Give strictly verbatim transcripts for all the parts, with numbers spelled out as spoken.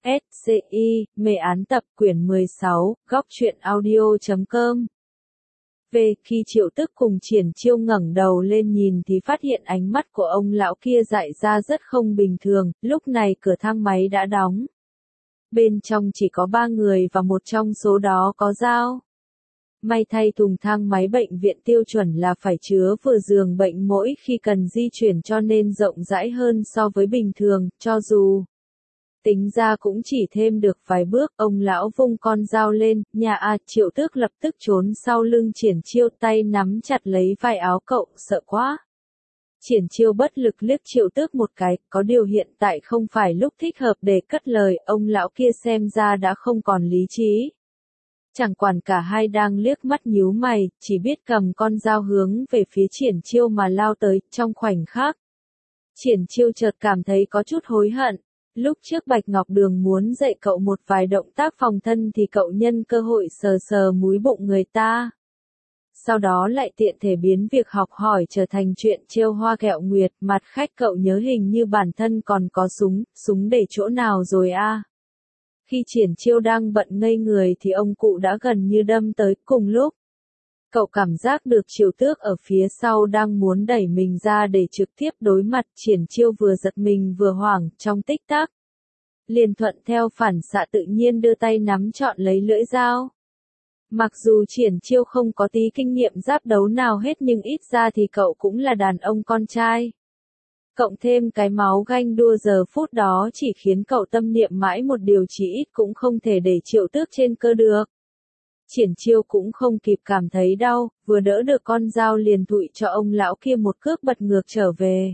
S C I, mê án tập quyển mười sáu, góc truyện audio chấm com. Về khi Triệu Tức cùng Triển Chiêu ngẩng đầu lên nhìn thì phát hiện ánh mắt của ông lão kia dại ra rất không bình thường, lúc này cửa thang máy đã đóng. Bên trong chỉ có ba người và một trong số đó có dao. May thay thùng thang máy bệnh viện tiêu chuẩn là phải chứa vừa giường bệnh mỗi khi cần di chuyển cho nên rộng rãi hơn so với bình thường, cho dù tính ra cũng chỉ thêm được vài bước, ông lão vung con dao lên, nhà a, Triệu Tước lập tức trốn sau lưng Triển Chiêu, tay nắm chặt lấy vai áo cậu, sợ quá. Triển Chiêu bất lực liếc Triệu Tước một cái, có điều hiện tại không phải lúc thích hợp để cất lời, ông lão kia xem ra đã không còn lý trí. Chẳng quản cả hai đang liếc mắt nhíu mày, chỉ biết cầm con dao hướng về phía Triển Chiêu mà lao tới, trong khoảnh khắc. Triển Chiêu chợt cảm thấy có chút hối hận. Lúc trước Bạch Ngọc Đường muốn dạy cậu một vài động tác phòng thân thì cậu nhân cơ hội sờ sờ múi bụng người ta. Sau đó lại tiện thể biến việc học hỏi trở thành chuyện trêu hoa ghẹo nguyệt, mặt khách cậu nhớ hình như bản thân còn có súng, súng để chỗ nào rồi a? Khi Triển Chiêu đang bận ngây người thì ông cụ đã gần như đâm tới, cùng lúc. Cậu cảm giác được Triệu Tước ở phía sau đang muốn đẩy mình ra để trực tiếp đối mặt, Triển Chiêu vừa giật mình vừa hoảng, trong tích tắc. Liền thuận theo phản xạ tự nhiên đưa tay nắm trọn lấy lưỡi dao. Mặc dù Triển Chiêu không có tí kinh nghiệm giáp đấu nào hết nhưng ít ra thì cậu cũng là đàn ông con trai. Cộng thêm cái máu ganh đua giờ phút đó chỉ khiến cậu tâm niệm mãi một điều chỉ ít cũng không thể để Triệu Tước trên cơ được. Triển Chiêu cũng không kịp cảm thấy đau, vừa đỡ được con dao liền thụi cho ông lão kia một cước bật ngược trở về.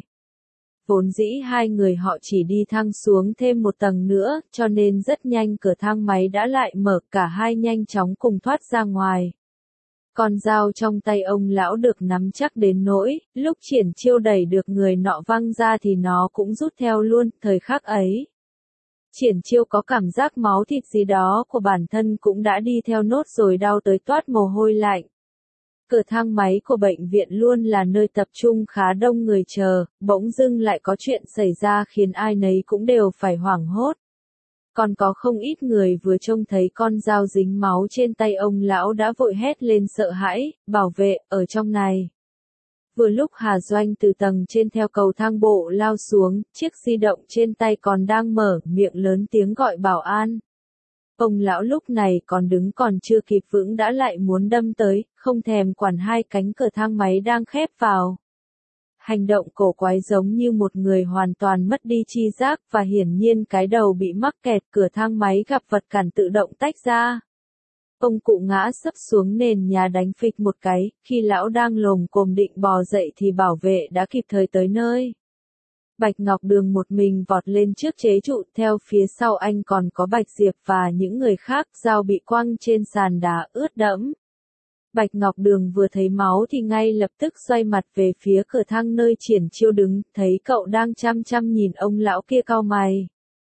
Vốn dĩ hai người họ chỉ đi thang xuống thêm một tầng nữa, cho nên rất nhanh cửa thang máy đã lại mở, cả hai nhanh chóng cùng thoát ra ngoài. Con dao trong tay ông lão được nắm chắc đến nỗi, lúc Triển Chiêu đẩy được người nọ văng ra thì nó cũng rút theo luôn, thời khắc ấy. Triển Chiêu có cảm giác máu thịt gì đó của bản thân cũng đã đi theo nốt rồi đau tới toát mồ hôi lạnh. Cửa thang máy của bệnh viện luôn là nơi tập trung khá đông người chờ, bỗng dưng lại có chuyện xảy ra khiến ai nấy cũng đều phải hoảng hốt. Còn có không ít người vừa trông thấy con dao dính máu trên tay ông lão đã vội hét lên sợ hãi, bảo vệ, ở trong này. Vừa lúc Hà Doanh từ tầng trên theo cầu thang bộ lao xuống, chiếc di động trên tay còn đang mở, miệng lớn tiếng gọi bảo an. Ông lão lúc này còn đứng còn chưa kịp vững đã lại muốn đâm tới, không thèm quản hai cánh cửa thang máy đang khép vào. Hành động cổ quái giống như một người hoàn toàn mất đi tri giác và hiển nhiên cái đầu bị mắc kẹt, cửa thang máy gặp vật cản tự động tách ra. Ông cụ ngã sấp xuống nền nhà đánh phịch một cái, khi lão đang lồm cồm định bò dậy thì bảo vệ đã kịp thời tới nơi. Bạch Ngọc Đường một mình vọt lên trước chế trụ, theo phía sau anh còn có Bạch Diệp và những người khác, dao bị quăng trên sàn đá ướt đẫm. Bạch Ngọc Đường vừa thấy máu thì ngay lập tức xoay mặt về phía cửa thang nơi Triển Chiêu đứng, thấy cậu đang chăm chăm nhìn ông lão kia cau mày.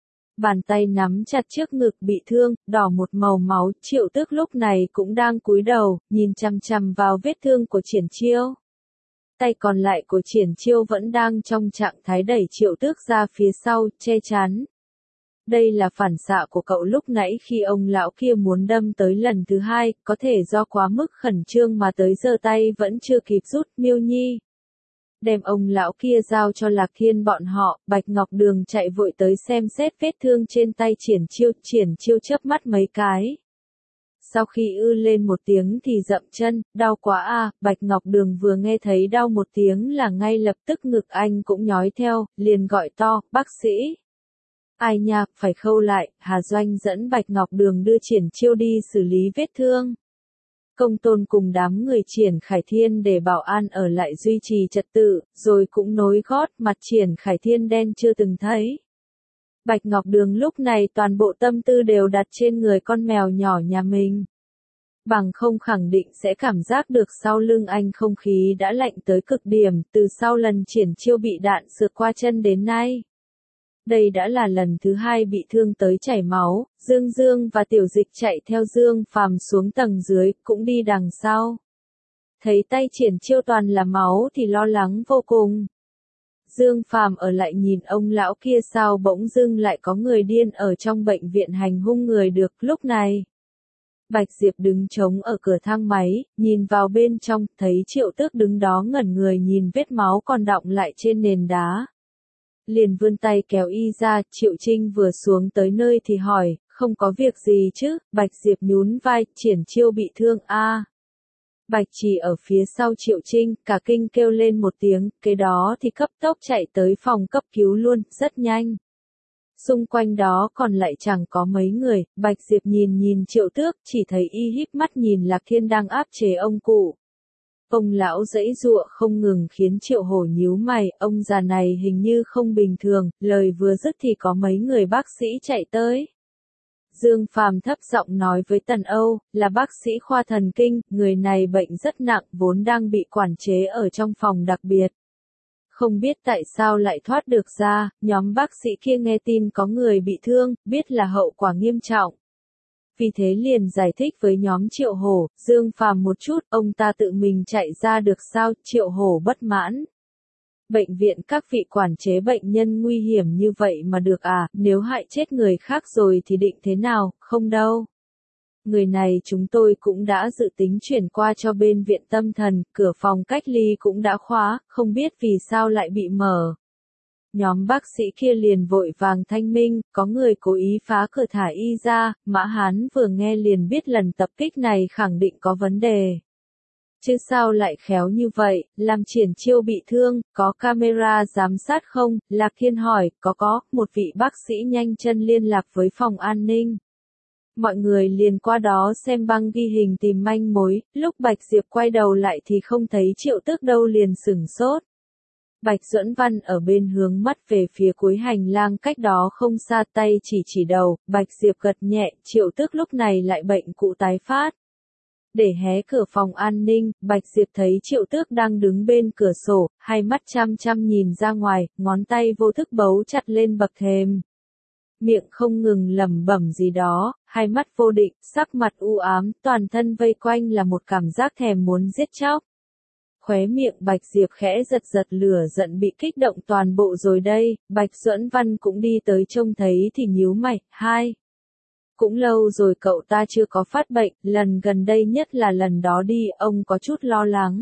Bàn tay nắm chặt trước ngực bị thương, đỏ một màu máu, Triệu Tước lúc này cũng đang cúi đầu, nhìn chằm chằm vào vết thương của Triển Chiêu. Tay còn lại của Triển Chiêu vẫn đang trong trạng thái đẩy Triệu Tước ra phía sau, che chắn. Đây là phản xạ của cậu lúc nãy khi ông lão kia muốn đâm tới lần thứ hai, có thể do quá mức khẩn trương mà tới giờ tay vẫn chưa kịp rút. Miêu Nhi đem ông lão kia giao cho Lạc Thiên bọn họ, Bạch Ngọc Đường chạy vội tới xem xét vết thương trên tay Triển Chiêu, Triển Chiêu chớp mắt mấy cái. Sau khi ư lên một tiếng thì dậm chân, đau quá à, Bạch Ngọc Đường vừa nghe thấy đau một tiếng là ngay lập tức ngực anh cũng nhói theo, liền gọi to, bác sĩ. Ai nha, phải khâu lại, Hà Doanh dẫn Bạch Ngọc Đường đưa Triển Chiêu đi xử lý vết thương. Công Tôn cùng đám người Triển Khải Thiên để bảo an ở lại duy trì trật tự, rồi cũng nối gót, mặt Triển Khải Thiên đen chưa từng thấy. Bạch Ngọc Đường lúc này toàn bộ tâm tư đều đặt trên người con mèo nhỏ nhà mình. Bằng không khẳng định sẽ cảm giác được sau lưng anh không khí đã lạnh tới cực điểm, từ sau lần Triển Chiêu bị đạn sượt qua chân đến nay. Đây đã là lần thứ hai bị thương tới chảy máu, Dương Dương và Tiểu Dịch chạy theo Dương Phàm xuống tầng dưới, cũng đi đằng sau. Thấy tay Triển Chiêu toàn là máu thì lo lắng vô cùng. Dương Phàm ở lại nhìn ông lão kia sao bỗng dưng lại có người điên ở trong bệnh viện hành hung người được. Lúc này, Bạch Diệp đứng trống ở cửa thang máy, nhìn vào bên trong, thấy Triệu Tước đứng đó ngẩn người nhìn vết máu còn đọng lại trên nền đá. Liền vươn tay kéo y ra, Triệu Trinh vừa xuống tới nơi thì hỏi, không có việc gì chứ? Bạch Diệp nhún vai, Triển Chiêu bị thương a. À. Bạch Chỉ ở phía sau Triệu Trinh, cả kinh kêu lên một tiếng, cái đó thì cấp tốc chạy tới phòng cấp cứu luôn, rất nhanh. Xung quanh đó còn lại chẳng có mấy người, Bạch Diệp nhìn nhìn Triệu Tước, chỉ thấy y híp mắt nhìn Lạc Thiên đang áp chế ông cụ. Ông lão giãy giụa không ngừng khiến Triệu Hổ nhíu mày, ông già này hình như không bình thường, lời vừa dứt thì có mấy người bác sĩ chạy tới. Dương Phàm thấp giọng nói với Tần Âu, là bác sĩ khoa thần kinh, người này bệnh rất nặng, vốn đang bị quản chế ở trong phòng đặc biệt. Không biết tại sao lại thoát được ra, nhóm bác sĩ kia nghe tin có người bị thương, biết là hậu quả nghiêm trọng. Vì thế liền giải thích với nhóm Triệu Hổ, Dương Phàm một chút, ông ta tự mình chạy ra được sao? Triệu Hổ bất mãn. Bệnh viện các vị quản chế bệnh nhân nguy hiểm như vậy mà được à, nếu hại chết người khác rồi thì định thế nào, không đâu. Người này chúng tôi cũng đã dự tính chuyển qua cho bên viện tâm thần, cửa phòng cách ly cũng đã khóa, không biết vì sao lại bị mở. Nhóm bác sĩ kia liền vội vàng thanh minh, có người cố ý phá cửa thả y ra, Mã Hán vừa nghe liền biết lần tập kích này khẳng định có vấn đề. Chứ sao lại khéo như vậy, làm Triển Chiêu bị thương, có camera giám sát không? Lạc Thiên hỏi, có có, một vị bác sĩ nhanh chân liên lạc với phòng an ninh. Mọi người liền qua đó xem băng ghi hình tìm manh mối, lúc Bạch Diệp quay đầu lại thì không thấy Triệu Tước đâu liền sửng sốt. Bạch Duẫn Văn ở bên hướng mắt về phía cuối hành lang cách đó không xa tay chỉ chỉ đầu, Bạch Diệp gật nhẹ, Triệu Tước lúc này lại bệnh cũ tái phát. Để hé cửa phòng an ninh, Bạch Diệp thấy Triệu Tước đang đứng bên cửa sổ, hai mắt chăm chăm nhìn ra ngoài, ngón tay vô thức bấu chặt lên bậc thềm. Miệng không ngừng lẩm bẩm gì đó, hai mắt vô định, sắc mặt u ám, toàn thân vây quanh là một cảm giác thèm muốn giết chóc. Khóe miệng Bạch Diệp khẽ giật giật lửa giận bị kích động toàn bộ rồi đây, Bạch Duẫn Văn cũng đi tới trông thấy thì nhíu mày, hai. Cũng lâu rồi cậu ta chưa có phát bệnh, lần gần đây nhất là lần đó đi, ông có chút lo lắng.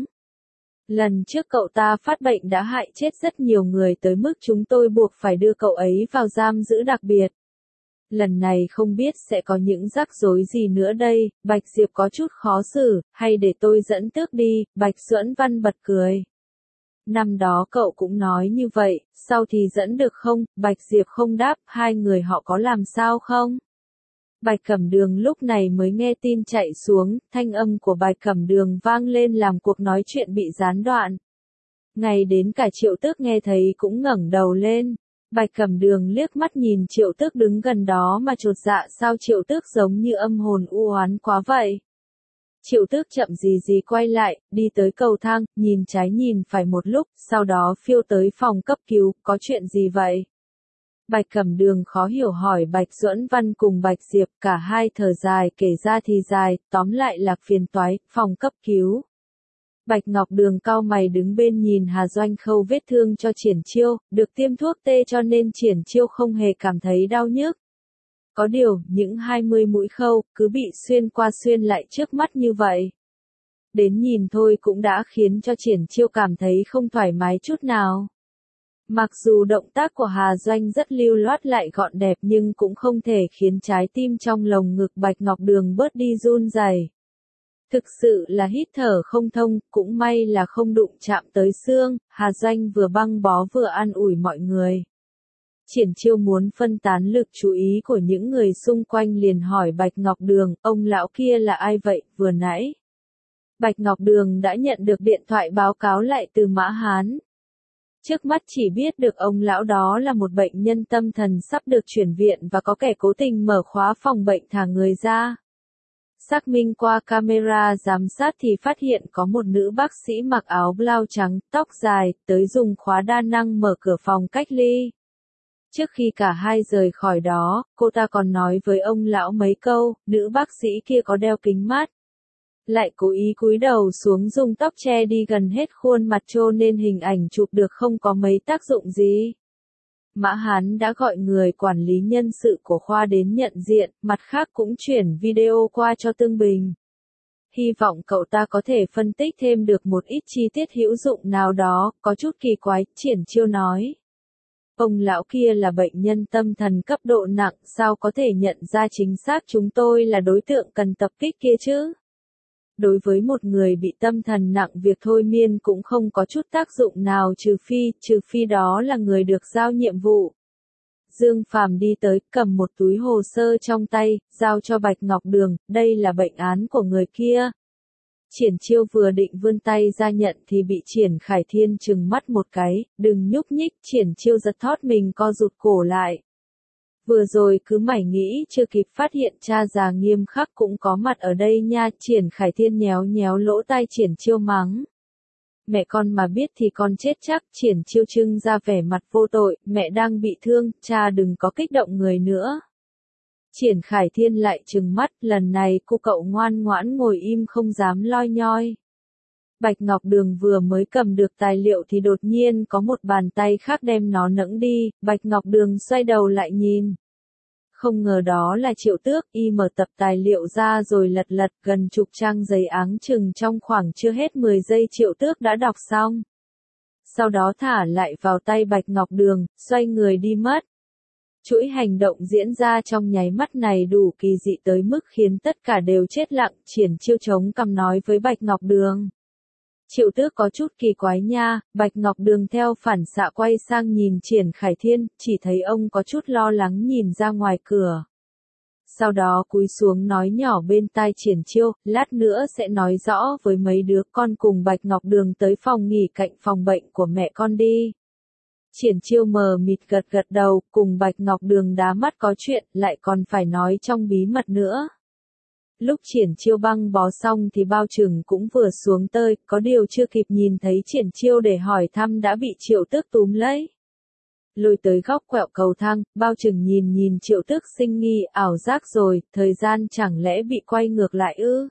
Lần trước cậu ta phát bệnh đã hại chết rất nhiều người tới mức chúng tôi buộc phải đưa cậu ấy vào giam giữ đặc biệt. Lần này không biết sẽ có những rắc rối gì nữa đây, Bạch Diệp có chút khó xử, hay để tôi dẫn Tước đi, Bạch Duẫn Văn bật cười. Năm đó cậu cũng nói như vậy, sau thì dẫn được không, Bạch Diệp không đáp, hai người họ có làm sao không? Bạch Cẩm Đường lúc này mới nghe tin chạy xuống, thanh âm của Bạch Cẩm Đường vang lên làm cuộc nói chuyện bị gián đoạn. Ngay đến cả Triệu Tước nghe thấy cũng ngẩng đầu lên. Bạch Cẩm Đường liếc mắt nhìn Triệu Tước đứng gần đó mà chột dạ sao Triệu Tước giống như âm hồn u oán quá vậy. Triệu Tước chậm gì gì quay lại, đi tới cầu thang, nhìn trái nhìn phải một lúc, sau đó phiêu tới phòng cấp cứu, có chuyện gì vậy? Bạch Cẩm Đường khó hiểu hỏi Bạch Duẫn Văn cùng Bạch Diệp, cả hai thở dài kể ra thì dài, tóm lại là phiền toái, phòng cấp cứu. Bạch Ngọc Đường cau mày đứng bên nhìn Hà Doanh khâu vết thương cho Triển Chiêu, được tiêm thuốc tê cho nên Triển Chiêu không hề cảm thấy đau nhức. Có điều, những hai mươi mũi khâu, cứ bị xuyên qua xuyên lại trước mắt như vậy. Đến nhìn thôi cũng đã khiến cho Triển Chiêu cảm thấy không thoải mái chút nào. Mặc dù động tác của Hà Doanh rất lưu loát lại gọn đẹp nhưng cũng không thể khiến trái tim trong lồng ngực Bạch Ngọc Đường bớt đi run rẩy. Thực sự là hít thở không thông, cũng may là không đụng chạm tới xương, Hà Doanh vừa băng bó vừa an ủi mọi người. Triển Chiêu muốn phân tán lực chú ý của những người xung quanh liền hỏi Bạch Ngọc Đường, ông lão kia là ai vậy, vừa nãy? Bạch Ngọc Đường đã nhận được điện thoại báo cáo lại từ Mã Hán. Trước mắt chỉ biết được ông lão đó là một bệnh nhân tâm thần sắp được chuyển viện và có kẻ cố tình mở khóa phòng bệnh thả người ra. Xác minh qua camera giám sát thì phát hiện có một nữ bác sĩ mặc áo blau trắng, tóc dài, tới dùng khóa đa năng mở cửa phòng cách ly. Trước khi cả hai rời khỏi đó, cô ta còn nói với ông lão mấy câu, nữ bác sĩ kia có đeo kính mát. lại cố ý cúi đầu xuống dùng tóc che đi gần hết khuôn mặt cho nên hình ảnh chụp được không có mấy tác dụng gì. Mã Hán đã gọi người quản lý nhân sự của khoa đến nhận diện, mặt khác cũng chuyển video qua cho Tương Bình. Hy vọng cậu ta có thể phân tích thêm được một ít chi tiết hữu dụng nào đó, có chút kỳ quái, Triển Chiêu nói. Ông lão kia là bệnh nhân tâm thần cấp độ nặng, sao có thể nhận ra chính xác chúng tôi là đối tượng cần tập kích kia chứ? Đối với một người bị tâm thần nặng việc thôi miên cũng không có chút tác dụng nào trừ phi, trừ phi đó là người được giao nhiệm vụ. Dương Phàm đi tới, cầm một túi hồ sơ trong tay, giao cho Bạch Ngọc Đường, đây là bệnh án của người kia. Triển Chiêu vừa định vươn tay ra nhận thì bị Triển Khải Thiên trừng mắt một cái, đừng nhúc nhích, Triển Chiêu giật thót mình co rụt cổ lại. Vừa rồi cứ mải nghĩ chưa kịp phát hiện cha già nghiêm khắc cũng có mặt ở đây nha, Triển Khải Thiên nhéo nhéo lỗ tai Triển Chiêu mắng. Mẹ con mà biết thì con chết chắc, Triển Chiêu trưng ra vẻ mặt vô tội, mẹ đang bị thương, cha đừng có kích động người nữa. Triển Khải Thiên lại trừng mắt, lần này cô cậu ngoan ngoãn ngồi im không dám loi nhoi. Bạch Ngọc Đường vừa mới cầm được tài liệu thì đột nhiên có một bàn tay khác đem nó nẫng đi, Bạch Ngọc Đường xoay đầu lại nhìn. Không ngờ đó là Triệu Tước, y mở tập tài liệu ra rồi lật lật gần chục trang giấy áng chừng trong khoảng chưa hết mười giây Triệu Tước đã đọc xong. Sau đó thả lại vào tay Bạch Ngọc Đường, xoay người đi mất. Chuỗi hành động diễn ra trong nháy mắt này đủ kỳ dị tới mức khiến tất cả đều chết lặng, Triển Chiêu chống cằm nói với Bạch Ngọc Đường. Triệu Tước có chút kỳ quái nha, Bạch Ngọc Đường theo phản xạ quay sang nhìn Triển Khải Thiên, chỉ thấy ông có chút lo lắng nhìn ra ngoài cửa. Sau đó cúi xuống nói nhỏ bên tai Triển Chiêu, lát nữa sẽ nói rõ với mấy đứa con cùng Bạch Ngọc Đường tới phòng nghỉ cạnh phòng bệnh của mẹ con đi. Triển Chiêu mờ mịt gật gật đầu, cùng Bạch Ngọc Đường đá mắt có chuyện, lại còn phải nói trong bí mật nữa. Lúc Triển Chiêu băng bó xong thì Bao Trừng cũng vừa xuống tơi, có điều chưa kịp nhìn thấy Triển Chiêu để hỏi thăm đã bị Triệu Tước túm lấy. Lôi tới góc quẹo cầu thang, Bao Trừng nhìn nhìn Triệu Tước sinh nghi, ảo giác rồi, thời gian chẳng lẽ bị quay ngược lại ư?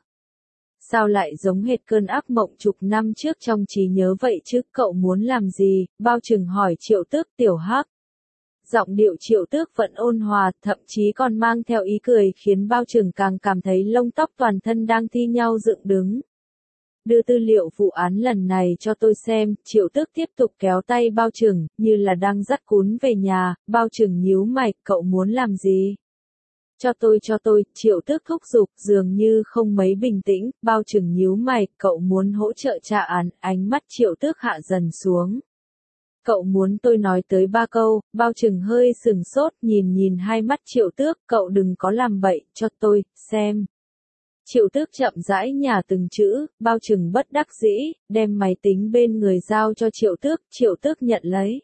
Sao lại giống hệt cơn ác mộng chục năm trước trong trí nhớ vậy chứ, cậu muốn làm gì? Bao Trừng hỏi Triệu Tước. Tiểu Hắc. Giọng điệu Triệu Tước vẫn ôn hòa, thậm chí còn mang theo ý cười khiến Bao Trừng càng cảm thấy lông tóc toàn thân đang thi nhau dựng đứng. Đưa tư liệu vụ án lần này cho tôi xem, Triệu Tước tiếp tục kéo tay Bao Trừng, như là đang dắt cún về nhà. Bao Trừng nhíu mày, cậu muốn làm gì? Cho tôi cho tôi, Triệu Tước thúc giục, dường như không mấy bình tĩnh. Bao Trừng nhíu mày, cậu muốn hỗ trợ tra án, ánh mắt Triệu Tước hạ dần xuống. Cậu muốn tôi nói tới ba câu. Bao Trừng hơi sừng sốt, nhìn nhìn hai mắt Triệu Tước, cậu đừng có làm bậy, cho tôi, xem. Triệu Tước chậm rãi nhả từng chữ, Bao Trừng bất đắc dĩ, đem máy tính bên người giao cho Triệu Tước, Triệu Tước nhận lấy.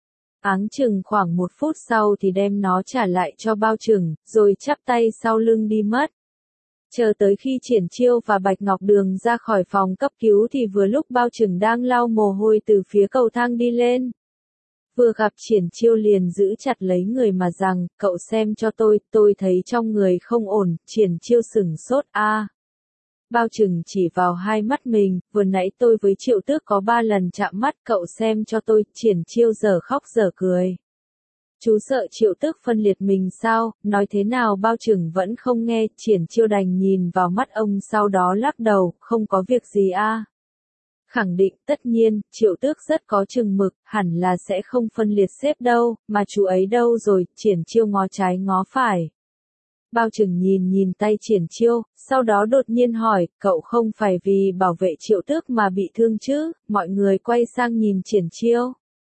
Áng chừng khoảng một phút sau thì đem nó trả lại cho Bao Trừng, rồi chắp tay sau lưng đi mất. Chờ tới khi Triển Chiêu và Bạch Ngọc Đường ra khỏi phòng cấp cứu thì vừa lúc Bao Trừng đang lau mồ hôi từ phía cầu thang đi lên. Vừa gặp Triển Chiêu liền giữ chặt lấy người mà rằng, cậu xem cho tôi, tôi thấy trong người không ổn. Triển Chiêu sửng sốt a. À. Bao Trừng chỉ vào hai mắt mình, vừa nãy tôi với Triệu Tước có ba lần chạm mắt, cậu xem cho tôi. Triển Chiêu giờ khóc giờ cười. Chú sợ Triệu Tước phân liệt mình sao, nói thế nào Bao Trừng vẫn không nghe, Triển Chiêu đành nhìn vào mắt ông sau đó lắc đầu, không có việc gì a. À. Khẳng định, tất nhiên, Triệu Tước rất có chừng mực, hẳn là sẽ không phân liệt sếp đâu, mà chú ấy đâu rồi, Triển Chiêu ngó trái ngó phải. Bao Trừng nhìn nhìn tay Triển Chiêu, sau đó đột nhiên hỏi, cậu không phải vì bảo vệ Triệu Tước mà bị thương chứ? Mọi người quay sang nhìn Triển Chiêu.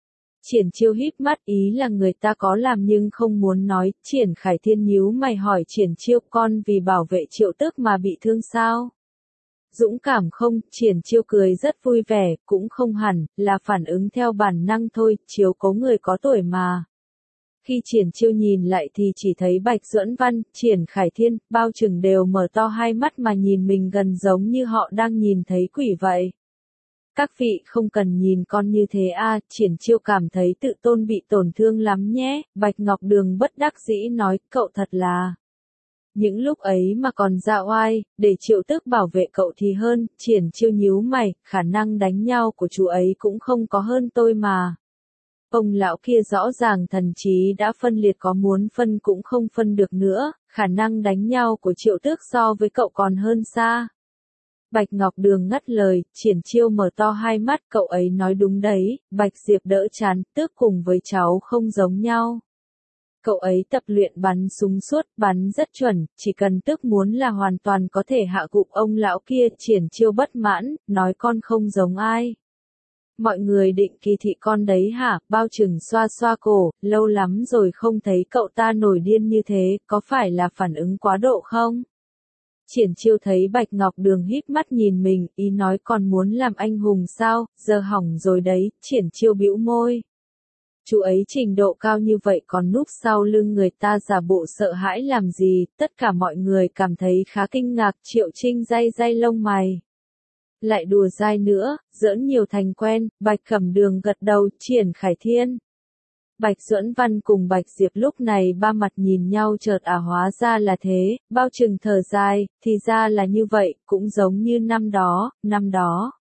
Triển Chiêu híp mắt, ý là người ta có làm nhưng không muốn nói. Triển Khải Thiên nhíu mày hỏi Triển Chiêu, con vì bảo vệ Triệu Tước mà bị thương sao? Dũng cảm không? Triển Chiêu cười rất vui vẻ, cũng không hẳn, là phản ứng theo bản năng thôi, chiếu cố người có tuổi mà. Khi Triển Chiêu nhìn lại thì chỉ thấy Bạch Duẫn Văn, Triển Khải Thiên, Bao Trừng đều mở to hai mắt mà nhìn mình gần giống như họ đang nhìn thấy quỷ vậy. Các vị không cần nhìn con như thế a. À, Triển Chiêu cảm thấy tự tôn bị tổn thương lắm nhé. Bạch Ngọc Đường bất đắc dĩ nói, cậu thật là Những lúc ấy mà còn ra oai, để Triệu Tước bảo vệ cậu thì hơn, Triển Chiêu nhíu mày, khả năng đánh nhau của chú ấy cũng không có hơn tôi mà. Ông lão kia rõ ràng thần trí đã phân liệt, có muốn phân cũng không phân được nữa, khả năng đánh nhau của Triệu Tước so với cậu còn hơn xa. Bạch Ngọc Đường ngắt lời, Triển Chiêu mở to hai mắt, cậu ấy nói đúng đấy, Bạch Diệp đỡ chán, Tước cùng với cháu không giống nhau. Cậu ấy tập luyện bắn súng suốt, bắn rất chuẩn, chỉ cần Tước muốn là hoàn toàn có thể hạ gục ông lão kia. Triển Chiêu bất mãn, nói con không giống ai. Mọi người định kỳ thị con đấy hả? Bao Trừng xoa xoa cổ, lâu lắm rồi không thấy cậu ta nổi điên như thế, có phải là phản ứng quá độ không? Triển Chiêu thấy Bạch Ngọc Đường híp mắt nhìn mình, ý nói còn muốn làm anh hùng sao, giờ hỏng rồi đấy. Triển Chiêu bĩu môi. Chú ấy trình độ cao như vậy còn núp sau lưng người ta giả bộ sợ hãi làm gì? Tất cả mọi người cảm thấy khá kinh ngạc. Triệu Trinh day day lông mày. Lại đùa dai nữa, giỡn nhiều thành quen. Bạch Cẩm Đường gật đầu. Triển Khải Thiên, Bạch Duẫn Văn cùng Bạch Diệp lúc này ba mặt nhìn nhau, chợt à hóa ra là thế. Bao Trừng thở dài, thì ra là như vậy, cũng giống như năm đó, năm đó.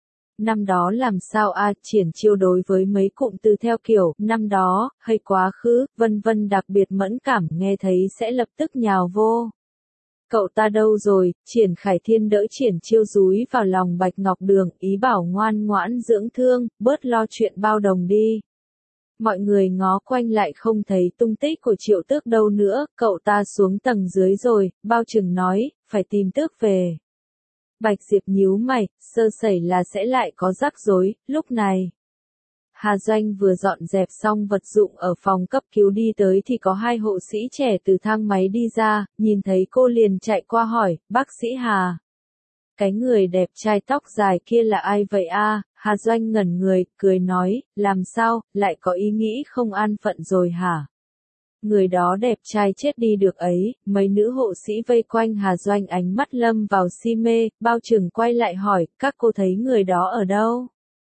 Năm đó làm sao a? À, Triển Chiêu đối với mấy cụm từ theo kiểu năm đó, hay quá khứ, vân vân đặc biệt mẫn cảm, nghe thấy sẽ lập tức nhào vô. Cậu ta đâu rồi? Triển Khải Thiên đỡ Triển Chiêu dúi vào lòng Bạch Ngọc Đường, ý bảo ngoan ngoãn dưỡng thương, bớt lo chuyện bao đồng đi. Mọi người ngó quanh lại không thấy tung tích của Triệu Tước đâu nữa, cậu ta xuống tầng dưới rồi. Bao Trừng nói, phải tìm Tước về. Bạch Diệp nhíu mày, sơ sẩy là sẽ lại có rắc rối. Lúc này, Hà Doanh vừa dọn dẹp xong vật dụng ở phòng cấp cứu đi tới thì có hai hộ sĩ trẻ từ thang máy đi ra, nhìn thấy cô liền chạy qua hỏi, bác sĩ Hà. Cái người đẹp trai tóc dài kia là ai vậy a? Hà Doanh ngẩn người, cười nói, làm sao, lại có ý nghĩ không an phận rồi hả? Người đó đẹp trai chết đi được ấy. Mấy nữ hộ sĩ vây quanh Hà Doanh ánh mắt lâm vào si mê. Bao Trừng quay lại hỏi, các cô thấy người đó ở đâu?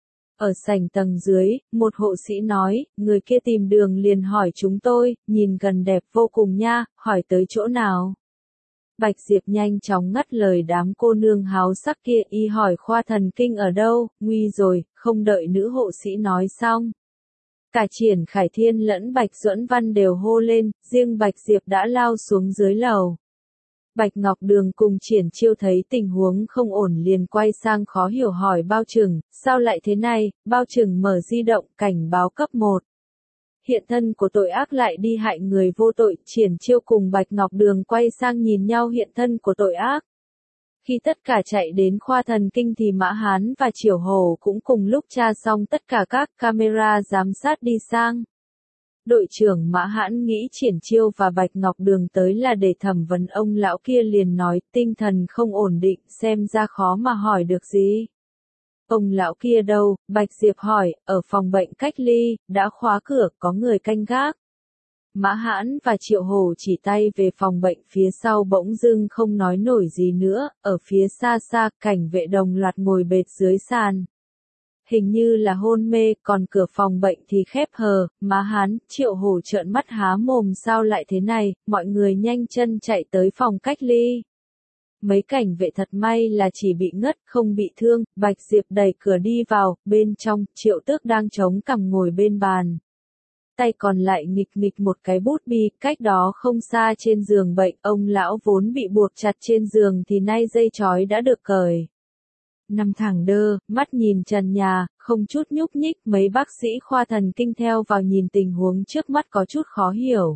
Ở sảnh tầng dưới, một hộ sĩ nói, người kia tìm đường liền hỏi chúng tôi, nhìn gần đẹp vô cùng nha, hỏi tới chỗ nào? Bạch Diệp nhanh chóng ngắt lời đám cô nương háo sắc kia, y hỏi khoa thần kinh ở đâu, nguy rồi. Không đợi nữ hộ sĩ nói xong, cả Triển Khải Thiên lẫn Bạch Duẫn Văn đều hô lên, riêng Bạch Diệp đã lao xuống dưới lầu. Bạch Ngọc Đường cùng Triển Chiêu thấy tình huống không ổn liền quay sang khó hiểu hỏi Bao Trừng, sao lại thế này? Bao Trừng mở di động, cảnh báo cấp một. Hiện thân của tội ác lại đi hại người vô tội. Triển Chiêu cùng Bạch Ngọc Đường quay sang nhìn nhau, hiện thân của tội ác. Khi tất cả chạy đến khoa thần kinh thì Mã Hán và Triểu Hổ cũng cùng lúc tra xong tất cả các camera giám sát đi sang. Đội trưởng Mã Hãn nghĩ Triển Chiêu và Bạch Ngọc Đường tới là để thẩm vấn ông lão kia, liền nói, tinh thần không ổn định, xem ra khó mà hỏi được gì. Ông lão kia đâu? Bạch Diệp hỏi, ở phòng bệnh cách ly, đã khóa cửa, có người canh gác. Mã Hãn và Triệu Hổ chỉ tay về phòng bệnh phía sau, bỗng dưng không nói nổi gì nữa. Ở phía xa xa, cảnh vệ đồng loạt ngồi bệt dưới sàn. Hình như là hôn mê, còn cửa phòng bệnh thì khép hờ. Mã Hán, Triệu Hổ trợn mắt há mồm, sao lại thế này? Mọi người nhanh chân chạy tới phòng cách ly. Mấy cảnh vệ thật may là chỉ bị ngất, không bị thương. Bạch Diệp đẩy cửa đi vào, bên trong, Triệu Tước đang chống cằm ngồi bên bàn. Tay còn lại nghịch nghịch một cái bút bi, cách đó không xa trên giường bệnh, ông lão vốn bị buộc chặt trên giường thì nay dây trói đã được cởi. Nằm thẳng đơ, mắt nhìn trần nhà, không chút nhúc nhích. Mấy bác sĩ khoa thần kinh theo vào nhìn tình huống trước mắt có chút khó hiểu.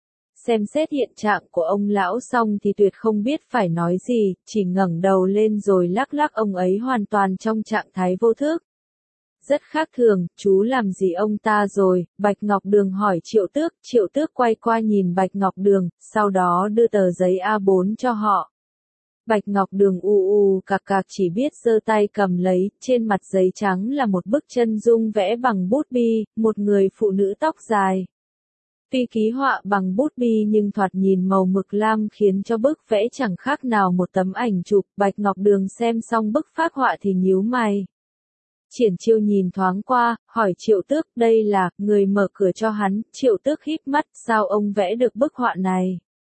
Xem xét hiện trạng của ông lão xong thì tuyệt không biết phải nói gì, chỉ ngẩng đầu lên rồi lắc lắc, ông ấy hoàn toàn trong trạng thái vô thức. Rất khác thường, chú làm gì ông ta rồi? Bạch Ngọc Đường hỏi Triệu Tước. Triệu Tước quay qua nhìn Bạch Ngọc Đường, sau đó đưa tờ giấy A bốn cho họ. Bạch Ngọc Đường u u cạc cạc chỉ biết giơ tay cầm lấy, trên mặt giấy trắng là một bức chân dung vẽ bằng bút bi, một người phụ nữ tóc dài. Tuy ký họa bằng bút bi nhưng thoạt nhìn màu mực lam khiến cho bức vẽ chẳng khác nào một tấm ảnh chụp. Bạch Ngọc Đường xem xong bức phác họa thì nhíu mày. Triển Chiêu nhìn thoáng qua, hỏi Triệu Tước, đây là, người mở cửa cho hắn. Triệu Tước híp mắt, sao ông vẽ được bức họa này?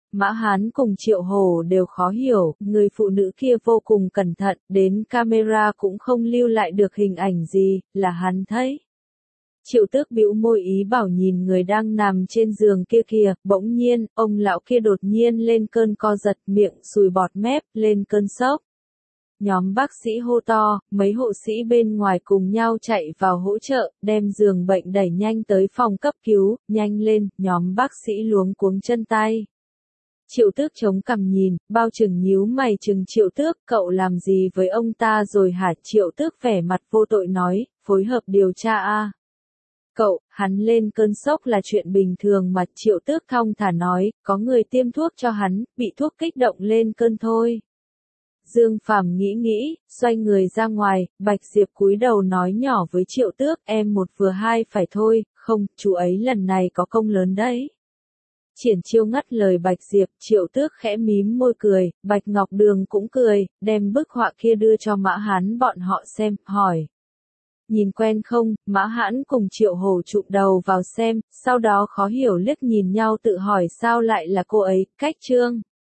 Mã Hán cùng Triệu Hổ đều khó hiểu, người phụ nữ kia vô cùng cẩn thận, đến camera cũng không lưu lại được hình ảnh gì, là hắn thấy. Triệu Tước bĩu môi ý bảo nhìn người đang nằm trên giường kia kìa, bỗng nhiên, ông lão kia đột nhiên lên cơn co giật, miệng sùi bọt mép, lên cơn sốc. Nhóm bác sĩ hô to, mấy hộ sĩ bên ngoài cùng nhau chạy vào hỗ trợ, đem giường bệnh đẩy nhanh tới phòng cấp cứu, nhanh lên, nhóm bác sĩ luống cuống chân tay. Triệu Tước chống cằm nhìn, bao trừng nhíu mày chừng Triệu Tước, cậu làm gì với ông ta rồi hả? Triệu Tước vẻ mặt vô tội nói, phối hợp điều tra a. Cậu, hắn lên cơn sốc là chuyện bình thường mà. Triệu Tước thong thả nói, có người tiêm thuốc cho hắn, bị thuốc kích động lên cơn thôi. Dương Phàm nghĩ nghĩ, xoay người ra ngoài, Bạch Diệp cúi đầu nói nhỏ với Triệu Tước, em một vừa hai phải thôi, không, chú ấy lần này có công lớn đấy. Triển Chiêu ngắt lời Bạch Diệp, Triệu Tước khẽ mím môi cười, Bạch Ngọc Đường cũng cười, đem bức họa kia đưa cho Mã Hán bọn họ xem, hỏi. Nhìn quen không? Mã Hãn cùng Triệu Hổ chụm đầu vào xem, sau đó khó hiểu liếc nhìn nhau tự hỏi sao lại là cô ấy. Cách chương